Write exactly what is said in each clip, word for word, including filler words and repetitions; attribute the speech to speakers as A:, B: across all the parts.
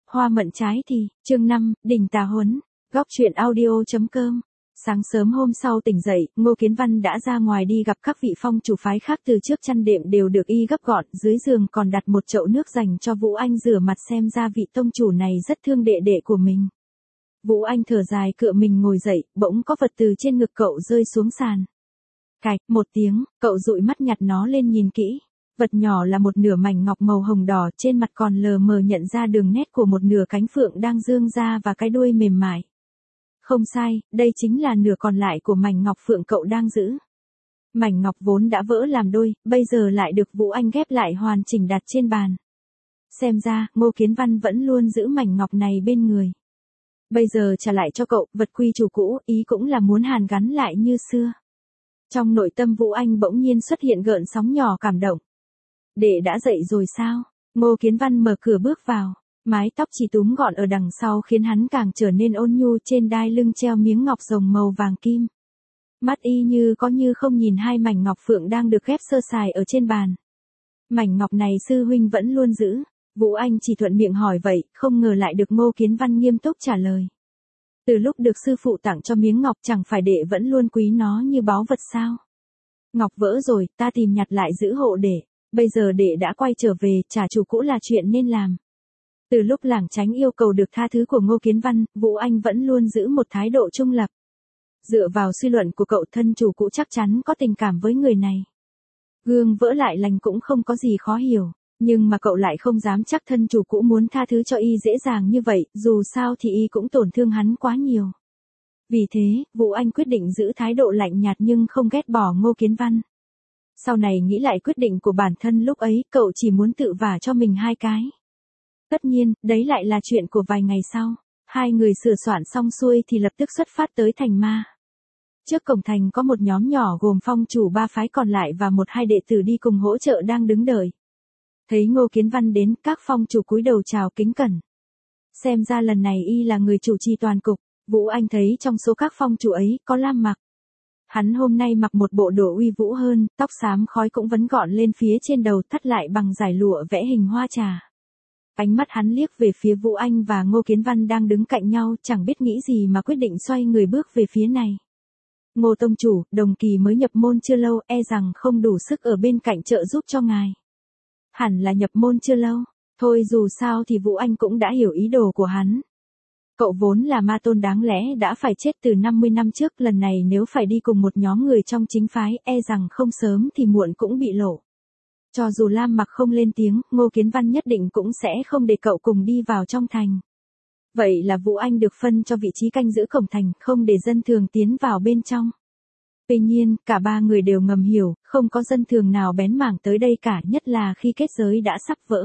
A: Hoa mận trái thì, chương năm, đỉnh tà huấn, góc truyện audio.com. Sáng sớm hôm sau tỉnh dậy, Ngô Kiến Văn đã ra ngoài đi gặp các vị phong chủ phái khác, từ trước chăn đệm đều được y gấp gọn, dưới giường còn đặt một chậu nước dành cho Vũ Anh rửa mặt, xem ra vị tông chủ này rất thương đệ đệ của mình. Vũ Anh thở dài cựa mình ngồi dậy, bỗng có vật từ trên ngực cậu rơi xuống sàn. Cạch, một tiếng, cậu dụi mắt nhặt nó lên nhìn kỹ. Vật nhỏ là một nửa mảnh ngọc màu hồng đỏ, trên mặt còn lờ mờ nhận ra đường nét của một nửa cánh phượng đang dương ra và cái đuôi mềm mại. Không sai, đây chính là nửa còn lại của mảnh ngọc phượng cậu đang giữ. Mảnh ngọc vốn đã vỡ làm đôi, bây giờ lại được Vũ Anh ghép lại hoàn chỉnh đặt trên bàn. Xem ra, Ngô Kiến Văn vẫn luôn giữ mảnh ngọc này bên người. Bây giờ trả lại cho cậu, vật quy chủ cũ, ý cũng là muốn hàn gắn lại như xưa. Trong nội tâm Vũ Anh bỗng nhiên xuất hiện gợn sóng nhỏ cảm động. Đệ đã dậy rồi sao? Ngô Kiến Văn mở cửa bước vào. Mái tóc chỉ túm gọn ở đằng sau khiến hắn càng trở nên ôn nhu, trên đai lưng treo miếng ngọc rồng màu vàng kim. Mắt y như có như không nhìn hai mảnh ngọc phượng đang được ghép sơ sài ở trên bàn. Mảnh ngọc này sư huynh vẫn luôn giữ. Vũ Anh chỉ thuận miệng hỏi vậy, không ngờ lại được Ngô Kiến Văn nghiêm túc trả lời. Từ lúc được sư phụ tặng cho miếng ngọc, chẳng phải đệ vẫn luôn quý nó như báu vật sao? Ngọc vỡ rồi, ta tìm nhặt lại giữ hộ đệ. Bây giờ đệ đã quay trở về, trả chủ cũ là chuyện nên làm. Từ lúc lảng tránh yêu cầu được tha thứ của Ngô Kiến Văn, Vũ Anh vẫn luôn giữ một thái độ trung lập. Dựa vào suy luận của cậu, thân chủ cũ chắc chắn có tình cảm với người này. Gương vỡ lại lành cũng không có gì khó hiểu, nhưng mà cậu lại không dám chắc thân chủ cũ muốn tha thứ cho y dễ dàng như vậy, dù sao thì y cũng tổn thương hắn quá nhiều. Vì thế, Vũ Anh quyết định giữ thái độ lạnh nhạt nhưng không ghét bỏ Ngô Kiến Văn. Sau này nghĩ lại quyết định của bản thân lúc ấy, cậu chỉ muốn tự vả cho mình hai cái. Tất nhiên, đấy lại là chuyện của vài ngày sau. Hai người sửa soạn xong xuôi thì lập tức xuất phát tới thành ma. Trước cổng thành có một nhóm nhỏ gồm phong chủ ba phái còn lại và một hai đệ tử đi cùng hỗ trợ đang đứng đợi. Thấy Ngô Kiến Văn đến, các phong chủ cúi đầu chào kính cẩn. Xem ra lần này y là người chủ trì toàn cục. Vũ Anh thấy trong số các phong chủ ấy có Lam Mặc. Hắn hôm nay mặc một bộ đồ uy vũ hơn, tóc xám khói cũng vấn gọn lên phía trên đầu, thắt lại bằng dải lụa vẽ hình hoa trà. Ánh mắt hắn liếc về phía Vũ Anh và Ngô Kiến Văn đang đứng cạnh nhau, chẳng biết nghĩ gì mà quyết định xoay người bước về phía này. Ngô tông chủ, đồng kỳ mới nhập môn chưa lâu, e rằng không đủ sức ở bên cạnh trợ giúp cho ngài. Hẳn là nhập môn chưa lâu, thôi dù sao thì Vũ Anh cũng đã hiểu ý đồ của hắn. Cậu vốn là ma tôn đáng lẽ đã phải chết từ năm mươi năm trước, lần này nếu phải đi cùng một nhóm người trong chính phái, e rằng không sớm thì muộn cũng bị lộ. Cho dù Lam Mặc không lên tiếng, Ngô Kiến Văn nhất định cũng sẽ không để cậu cùng đi vào trong thành. Vậy là Vũ Anh được phân cho vị trí canh giữ cổng thành, không để dân thường tiến vào bên trong. Tuy nhiên, cả ba người đều ngầm hiểu, không có dân thường nào bén mảng tới đây cả, nhất là khi kết giới đã sắp vỡ.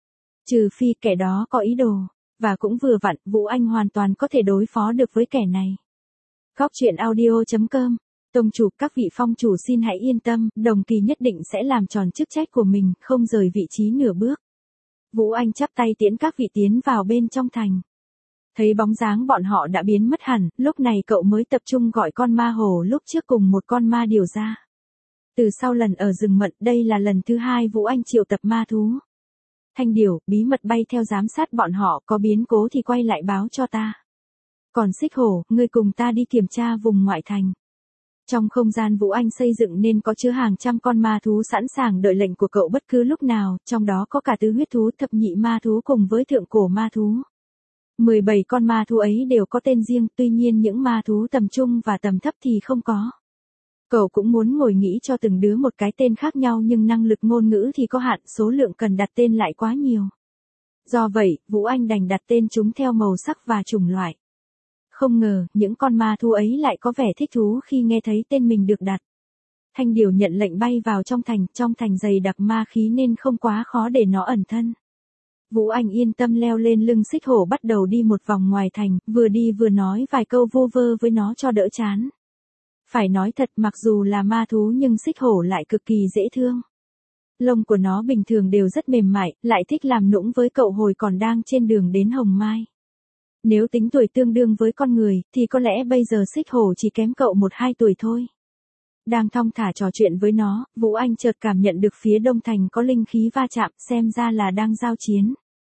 A: Trừ phi kẻ đó có ý đồ, và cũng vừa vặn, Vũ Anh hoàn toàn có thể đối phó được với kẻ này. Góc truyện audio.com. Tông chủ, các vị phong chủ xin hãy yên tâm, đồng kỳ nhất định sẽ làm tròn chức trách của mình, không rời vị trí nửa bước. Vũ Anh chắp tay tiễn các vị tiến vào bên trong thành. Thấy bóng dáng bọn họ đã biến mất hẳn, lúc này cậu mới tập trung gọi con ma hồ lúc trước cùng một con ma điều ra. Từ sau lần ở rừng mận, đây là lần thứ hai Vũ Anh triệu tập ma thú. Thanh điều, bí mật bay theo giám sát bọn họ, có biến cố thì quay lại báo cho ta. Còn Xích Hổ, ngươi cùng ta đi kiểm tra vùng ngoại thành. Trong không gian Vũ Anh xây dựng nên có chứa hàng trăm con ma thú sẵn sàng đợi lệnh của cậu bất cứ lúc nào, trong đó có cả tứ huyết thú, thập nhị ma thú cùng với thượng cổ ma thú. mười bảy con ma thú ấy đều có tên riêng, tuy nhiên những ma thú tầm trung và tầm thấp thì không có. Cậu cũng muốn ngồi nghĩ cho từng đứa một cái tên khác nhau, nhưng năng lực ngôn ngữ thì có hạn, số lượng cần đặt tên lại quá nhiều. Do vậy, Vũ Anh đành đặt tên chúng theo màu sắc và chủng loại. Không ngờ, những con ma thú ấy lại có vẻ thích thú khi nghe thấy tên mình được đặt. Thanh điều nhận lệnh bay vào trong thành, trong thành dày đặc ma khí nên không quá khó để nó ẩn thân. Vũ Anh yên tâm leo lên lưng Xích Hổ bắt đầu đi một vòng ngoài thành, vừa đi vừa nói vài câu vô vơ với nó cho đỡ chán. Phải nói thật, mặc dù là ma thú nhưng Xích Hổ lại cực kỳ dễ thương. Lông của nó bình thường đều rất mềm mại, lại thích làm nũng với cậu hồi còn đang trên đường đến Hồng Mai. Nếu tính tuổi tương đương với con người, thì có lẽ bây giờ Xích Hổ chỉ kém cậu một hai tuổi thôi. Đang thong thả trò chuyện với nó, Vũ Anh chợt cảm nhận được phía đông thành có linh khí va chạm, xem ra là đang giao chiến.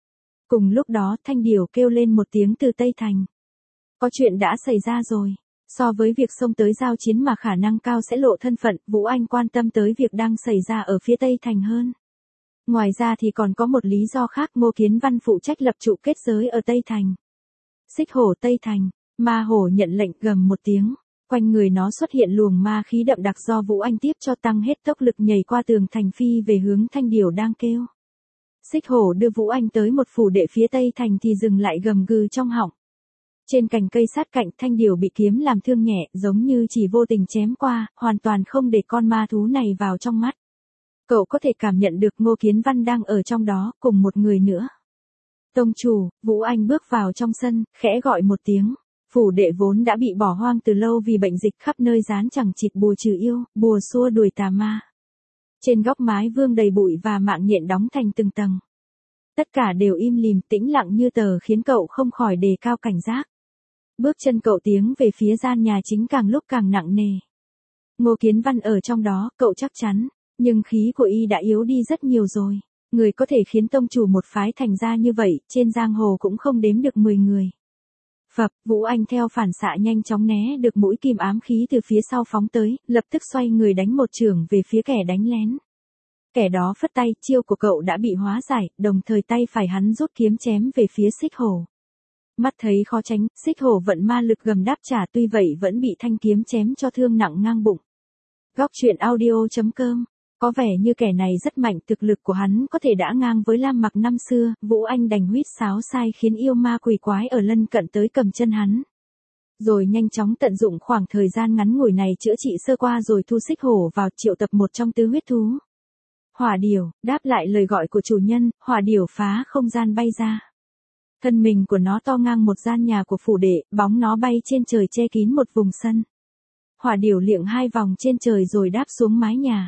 A: Cùng lúc đó Thanh Điều kêu lên một tiếng từ Tây Thành. Có chuyện đã xảy ra rồi. So với việc xông tới giao chiến mà khả năng cao sẽ lộ thân phận, Vũ Anh quan tâm tới việc đang xảy ra ở phía Tây Thành hơn. Ngoài ra thì còn có một lý do khác, Ngô Kiến Văn phụ trách lập trụ kết giới ở Tây Thành. Xích hổ Tây Thành, ma hổ nhận lệnh gầm một tiếng. Quanh người nó xuất hiện luồng ma khí đậm đặc do Vũ Anh tiếp cho tăng hết tốc lực nhảy qua tường thành phi về hướng Thanh Điều đang kêu. Xích hổ đưa Vũ Anh tới một phủ đệ phía Tây Thành thì dừng lại gầm gừ trong họng. Trên cành cây sát cạnh Thanh Điều bị kiếm làm thương nhẹ, giống như chỉ vô tình chém qua, hoàn toàn không để con ma thú này vào trong mắt. Cậu có thể cảm nhận được Ngô Kiến Văn đang ở trong đó, cùng một người nữa. Tông chủ, Vũ Anh bước vào trong sân, khẽ gọi một tiếng. Phủ đệ vốn đã bị bỏ hoang từ lâu vì bệnh dịch khắp nơi dán chẳng chịt bùa trừ yêu, bùa xua đuổi tà ma. Trên góc mái vương đầy bụi và mạng nhện đóng thành từng tầng. Tất cả đều im lìm tĩnh lặng như tờ khiến cậu không khỏi đề cao cảnh giác. Bước chân cậu tiến về phía gian nhà chính càng lúc càng nặng nề. Ngô Kiến Văn ở trong đó, cậu chắc chắn, nhưng khí của y đã yếu đi rất nhiều rồi. Người có thể khiến tông chủ một phái thành ra như vậy, trên giang hồ cũng không đếm được mười người. Phập, Vũ Anh theo phản xạ nhanh chóng né được mũi kim ám khí từ phía sau phóng tới, lập tức xoay người đánh một chưởng về phía kẻ đánh lén. Kẻ đó phất tay, chiêu của cậu đã bị hóa giải, đồng thời tay phải hắn rút kiếm chém về phía xích hổ. Mắt thấy khó tránh, xích hổ vận ma lực gầm đáp trả, tuy vậy vẫn bị thanh kiếm chém cho thương nặng ngang bụng. Góc truyện audio chấm com. Có vẻ như kẻ này rất mạnh, thực lực của hắn có thể đã ngang với Lam Mặc năm xưa, Vũ Anh đành huýt sáo sai khiến yêu ma quỷ quái ở lân cận tới cầm chân hắn. Rồi nhanh chóng tận dụng khoảng thời gian ngắn ngủi này chữa trị sơ qua rồi thu xích hổ vào, triệu tập một trong tứ huyết thú. Hỏa điểu, đáp lại lời gọi của chủ nhân, hỏa điểu phá không gian bay ra. Thân mình của nó to ngang một gian nhà của phủ đệ, bóng nó bay trên trời che kín một vùng sân. Hỏa điểu liệng hai vòng trên trời rồi đáp xuống mái nhà.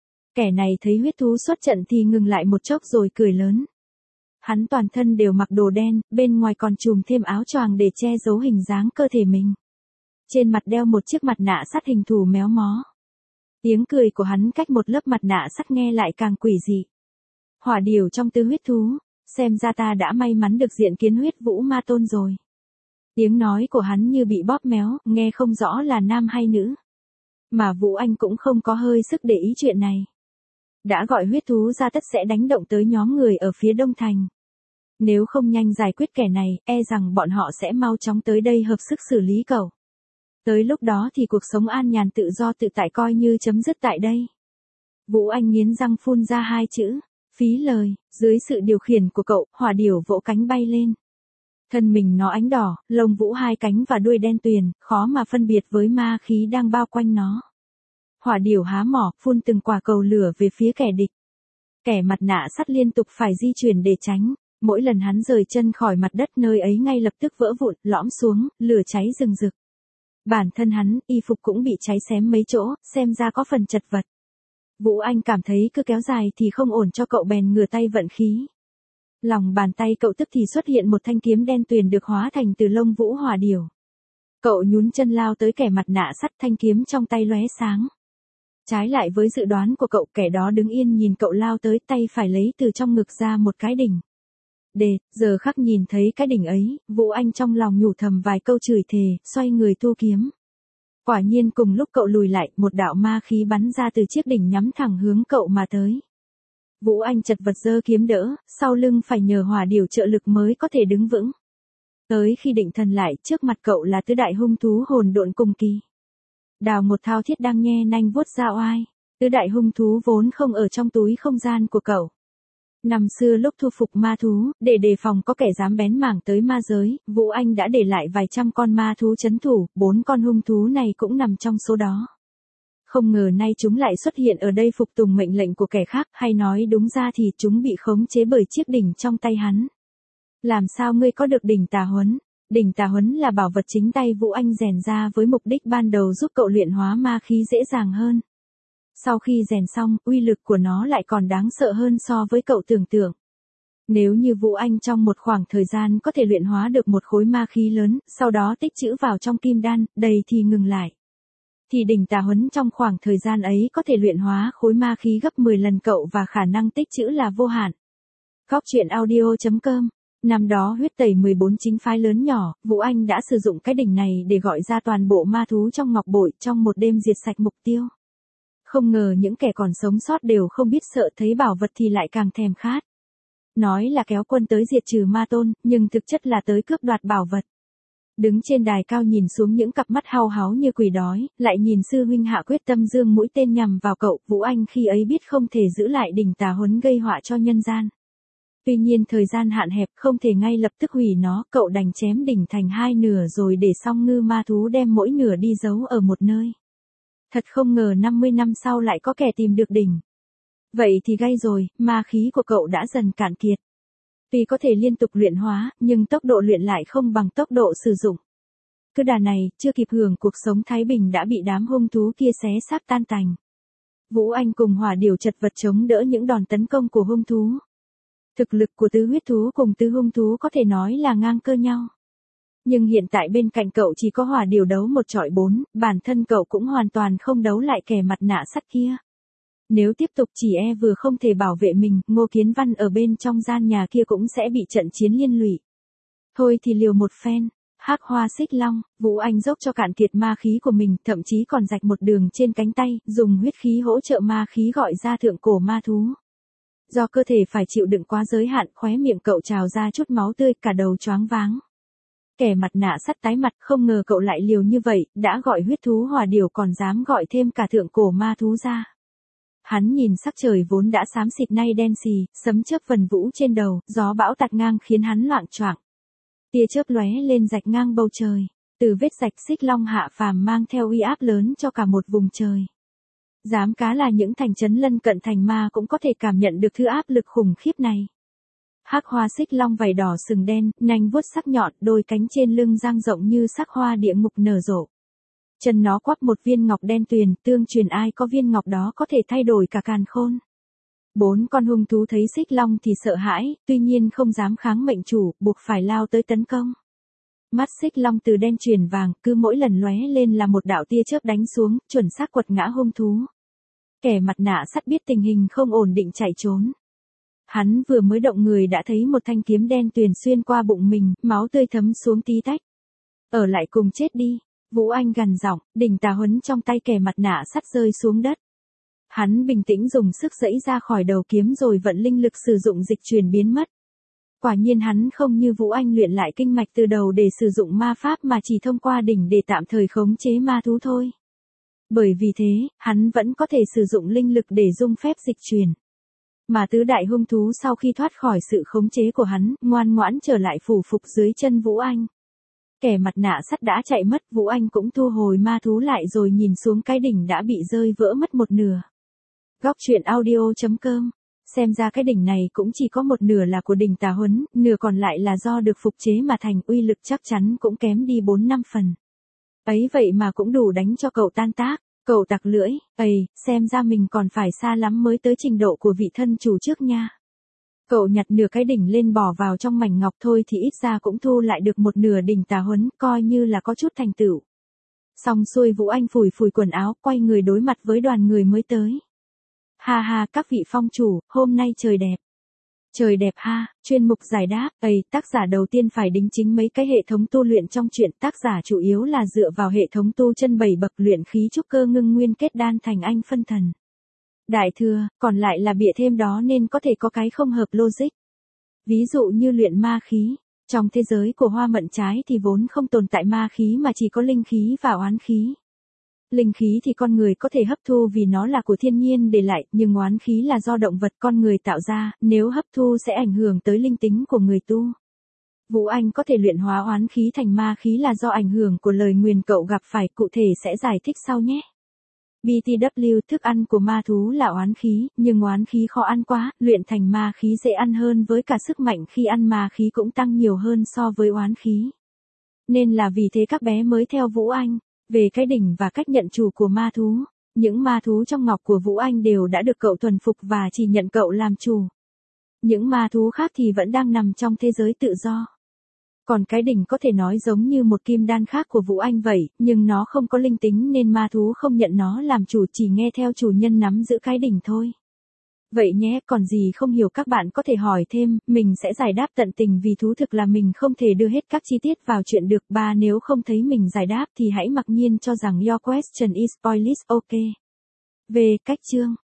A: Kẻ này thấy huyết thú xuất trận thì ngừng lại một chốc rồi cười lớn. Hắn toàn thân đều mặc đồ đen, bên ngoài còn trùm thêm áo choàng để che giấu hình dáng cơ thể mình. Trên mặt đeo một chiếc mặt nạ sắt hình thù méo mó. Tiếng cười của hắn cách một lớp mặt nạ sắt nghe lại càng quỷ dị. Hỏa điểu trong tứ huyết thú, xem ra ta đã may mắn được diện kiến huyết vũ ma tôn rồi. Tiếng nói của hắn như bị bóp méo, nghe không rõ là nam hay nữ. Mà Vũ Anh cũng không có hơi sức để ý chuyện này. Đã gọi huyết thú ra tất sẽ đánh động tới nhóm người ở phía Đông Thành. Nếu không nhanh giải quyết kẻ này, e rằng bọn họ sẽ mau chóng tới đây hợp sức xử lý cậu. Tới lúc đó thì cuộc sống an nhàn tự do tự tại coi như chấm dứt tại đây. Vũ Anh nghiến răng phun ra hai chữ, phí lời, dưới sự điều khiển của cậu, hỏa điểu vỗ cánh bay lên. Thân mình nó ánh đỏ, lông vũ hai cánh và đuôi đen tuyền, khó mà phân biệt với ma khí đang bao quanh nó. Hỏa điểu há mỏ, phun từng quả cầu lửa về phía kẻ địch. Kẻ mặt nạ sắt liên tục phải di chuyển để tránh, mỗi lần hắn rời chân khỏi mặt đất nơi ấy ngay lập tức vỡ vụn, lõm xuống, lửa cháy rừng rực. Bản thân hắn, y phục cũng bị cháy xém mấy chỗ, xem ra có phần chật vật. Vũ Anh cảm thấy cứ kéo dài thì không ổn cho cậu bèn ngửa tay vận khí. Lòng bàn tay cậu tức thì xuất hiện một thanh kiếm đen tuyền được hóa thành từ lông vũ hỏa điểu. Cậu nhún chân lao tới kẻ mặt nạ sắt, thanh kiếm trong tay lóe sáng. Trái lại với dự đoán của cậu, kẻ đó đứng yên nhìn cậu lao tới, tay phải lấy từ trong ngực ra một cái đỉnh. Để, giờ khắc nhìn thấy cái đỉnh ấy, Vũ Anh trong lòng nhủ thầm vài câu chửi thề, xoay người thu kiếm. Quả nhiên cùng lúc cậu lùi lại, một đạo ma khí bắn ra từ chiếc đỉnh nhắm thẳng hướng cậu mà tới. Vũ Anh chật vật giơ kiếm đỡ, sau lưng phải nhờ hỏa điểu trợ lực mới có thể đứng vững. Tới khi định thần lại, trước mặt cậu là tứ đại hung thú hồn độn cùng kỳ. Đào một thao thiết đang nhe nanh vuốt ra oai. Tứ đại hung thú vốn không ở trong túi không gian của cậu. Năm xưa lúc thu phục ma thú, để đề phòng có kẻ dám bén mảng tới ma giới, Vũ Anh đã để lại vài trăm con ma thú trấn thủ, bốn con hung thú này cũng nằm trong số đó. Không ngờ nay chúng lại xuất hiện ở đây phục tùng mệnh lệnh của kẻ khác, hay nói đúng ra thì chúng bị khống chế bởi chiếc đỉnh trong tay hắn. Làm sao ngươi có được đỉnh tà huấn? Đỉnh tà huấn là bảo vật chính tay Vũ Anh rèn ra với mục đích ban đầu giúp cậu luyện hóa ma khí dễ dàng hơn. Sau khi rèn xong, uy lực của nó lại còn đáng sợ hơn so với cậu tưởng tượng. Nếu như Vũ Anh trong một khoảng thời gian có thể luyện hóa được một khối ma khí lớn, sau đó tích trữ vào trong kim đan, đầy thì ngừng lại. Thì đỉnh tà huấn trong khoảng thời gian ấy có thể luyện hóa khối ma khí gấp mười lần cậu và khả năng tích trữ là vô hạn. Góc truyện audio chấm com Năm đó huyết tẩy mười bốn chính phái lớn nhỏ, Vũ Anh đã sử dụng cái đỉnh này để gọi ra toàn bộ ma thú trong ngọc bội trong một đêm diệt sạch mục tiêu. Không ngờ những kẻ còn sống sót đều không biết sợ, thấy bảo vật thì lại càng thèm khát. Nói là kéo quân tới diệt trừ ma tôn, nhưng thực chất là tới cướp đoạt bảo vật. Đứng trên đài cao nhìn xuống những cặp mắt hao háo như quỷ đói, lại nhìn sư huynh hạ quyết tâm dương mũi tên nhằm vào cậu, Vũ Anh khi ấy biết không thể giữ lại đỉnh tà huấn gây họa cho nhân gian. Tuy nhiên thời gian hạn hẹp không thể ngay lập tức hủy nó, cậu đành chém đỉnh thành hai nửa rồi để song ngư ma thú đem mỗi nửa đi giấu ở một nơi. Thật không ngờ năm mươi năm sau lại có kẻ tìm được đỉnh. Vậy thì gay rồi, ma khí của cậu đã dần cạn kiệt. Tuy có thể liên tục luyện hóa, nhưng tốc độ luyện lại không bằng tốc độ sử dụng. Cứ đà này, chưa kịp hưởng cuộc sống thái bình đã bị đám hung thú kia xé xác tan tành. Vũ Anh cùng hỏa điểu chật vật chống đỡ những đòn tấn công của hung thú. Thực lực của tứ huyết thú cùng tứ hung thú có thể nói là ngang cơ nhau. Nhưng hiện tại bên cạnh cậu chỉ có hỏa điểu đấu một trọi bốn, bản thân cậu cũng hoàn toàn không đấu lại kẻ mặt nạ sắt kia. Nếu tiếp tục chỉ e vừa không thể bảo vệ mình, Ngô Kiến Văn ở bên trong gian nhà kia cũng sẽ bị trận chiến liên lụy. Thôi thì liều một phen, Hắc Hoa Xích Long, Vũ Anh dốc cho cạn kiệt ma khí của mình, thậm chí còn rạch một đường trên cánh tay, dùng huyết khí hỗ trợ ma khí gọi ra thượng cổ ma thú. Do cơ thể phải chịu đựng quá giới hạn, khóe miệng cậu trào ra chút máu tươi, cả đầu choáng váng. Kẻ mặt nạ sắt tái mặt, không ngờ cậu lại liều như vậy, đã gọi huyết thú hỏa điểu còn dám gọi thêm cả thượng cổ ma thú ra. Hắn nhìn sắc trời vốn đã xám xịt nay đen xì, sấm chớp vần vũ trên đầu, gió bão tạt ngang khiến hắn loạng choạng. Tia chớp lóe lên rạch ngang bầu trời, từ vết rạch Xích Long hạ phàm mang theo uy áp lớn cho cả một vùng trời. Dám cá là những thành trấn lân cận thành ma cũng có thể cảm nhận được thứ áp lực khủng khiếp này. Hắc Hoa Xích Long vảy đỏ sừng đen, nanh vuốt sắc nhọn, đôi cánh trên lưng dang rộng như sắc hoa địa ngục nở rộ. Chân nó quắp một viên ngọc đen tuyền, tương truyền ai có viên ngọc đó có thể thay đổi cả càn khôn. Bốn con hung thú thấy Xích Long thì sợ hãi, tuy nhiên không dám kháng mệnh chủ, buộc phải lao tới tấn công. Mắt Xích Long từ đen chuyển vàng, cứ mỗi lần lóe lên là một đạo tia chớp đánh xuống, chuẩn xác quật ngã hung thú. Kẻ mặt nạ sắt biết tình hình không ổn định chạy trốn. Hắn vừa mới động người đã thấy một thanh kiếm đen tuyền xuyên qua bụng mình, máu tươi thấm xuống tí tách. Ở lại cùng chết đi. Vũ Anh gằn giọng, đỉnh tà huấn trong tay kẻ mặt nạ sắt rơi xuống đất. Hắn bình tĩnh dùng sức giãy ra khỏi đầu kiếm rồi vận linh lực sử dụng dịch chuyển biến mất. Quả nhiên hắn không như Vũ Anh luyện lại kinh mạch từ đầu để sử dụng ma pháp mà chỉ thông qua đỉnh để tạm thời khống chế ma thú thôi. Bởi vì thế, hắn vẫn có thể sử dụng linh lực để dung phép dịch chuyển. Mà tứ đại hung thú sau khi thoát khỏi sự khống chế của hắn, ngoan ngoãn trở lại phủ phục dưới chân Vũ Anh. Kẻ mặt nạ sắt đã chạy mất, Vũ Anh cũng thu hồi ma thú lại rồi nhìn xuống cái đỉnh đã bị rơi vỡ mất một nửa. Góc truyện audio chấm com. Xem ra cái đỉnh này cũng chỉ có một nửa là của đỉnh tà huấn, nửa còn lại là do được phục chế mà thành, uy lực chắc chắn cũng kém đi bốn năm phần. Ấy vậy mà cũng đủ đánh cho cậu tan tác. Cậu tặc lưỡi, ầy, xem ra mình còn phải xa lắm mới tới trình độ của vị thân chủ trước nha. Cậu nhặt nửa cái đỉnh lên bỏ vào trong mảnh ngọc thôi thì ít ra cũng thu lại được một nửa đỉnh tà huấn, coi như là có chút thành tựu. Xong xuôi Vũ Anh phủi phủi quần áo, quay người đối mặt với đoàn người mới tới. Ha ha, các vị phong chủ, hôm nay trời đẹp. Trời đẹp ha, chuyên mục giải đáp, ầy, tác giả đầu tiên phải đính chính mấy cái hệ thống tu luyện trong truyện, tác giả chủ yếu là dựa vào hệ thống tu chân bảy bậc luyện khí trúc cơ ngưng nguyên kết đan thành anh phân thần. Đại thừa, còn lại là bịa thêm đó nên có thể có cái không hợp logic. Ví dụ như luyện ma khí, trong thế giới của hoa mận trái thì vốn không tồn tại ma khí mà chỉ có linh khí và oán khí. Linh khí thì con người có thể hấp thu vì nó là của thiên nhiên để lại, nhưng oán khí là do động vật con người tạo ra, nếu hấp thu sẽ ảnh hưởng tới linh tính của người tu. Vũ Anh có thể luyện hóa oán khí thành ma khí là do ảnh hưởng của lời nguyền cậu gặp phải, cụ thể sẽ giải thích sau nhé. bê tê vê, thức ăn của ma thú là oán khí, nhưng oán khí khó ăn quá, luyện thành ma khí dễ ăn hơn với cả sức mạnh khi ăn ma khí cũng tăng nhiều hơn so với oán khí. Nên là vì thế các bé mới theo Vũ Anh. Về cái đỉnh và cách nhận chủ của ma thú, những ma thú trong ngọc của Vũ Anh đều đã được cậu thuần phục và chỉ nhận cậu làm chủ. Những ma thú khác thì vẫn đang nằm trong thế giới tự do. Còn cái đỉnh có thể nói giống như một kim đan khác của Vũ Anh vậy, nhưng nó không có linh tính nên ma thú không nhận nó làm chủ, chỉ nghe theo chủ nhân nắm giữ cái đỉnh thôi. Vậy nhé, còn gì không hiểu các bạn có thể hỏi thêm, mình sẽ giải đáp tận tình vì thú thực là mình không thể đưa hết các chi tiết vào chuyện được. Ba Nếu không thấy mình giải đáp thì hãy mặc nhiên cho rằng your question is pointless, ok. Về cách chương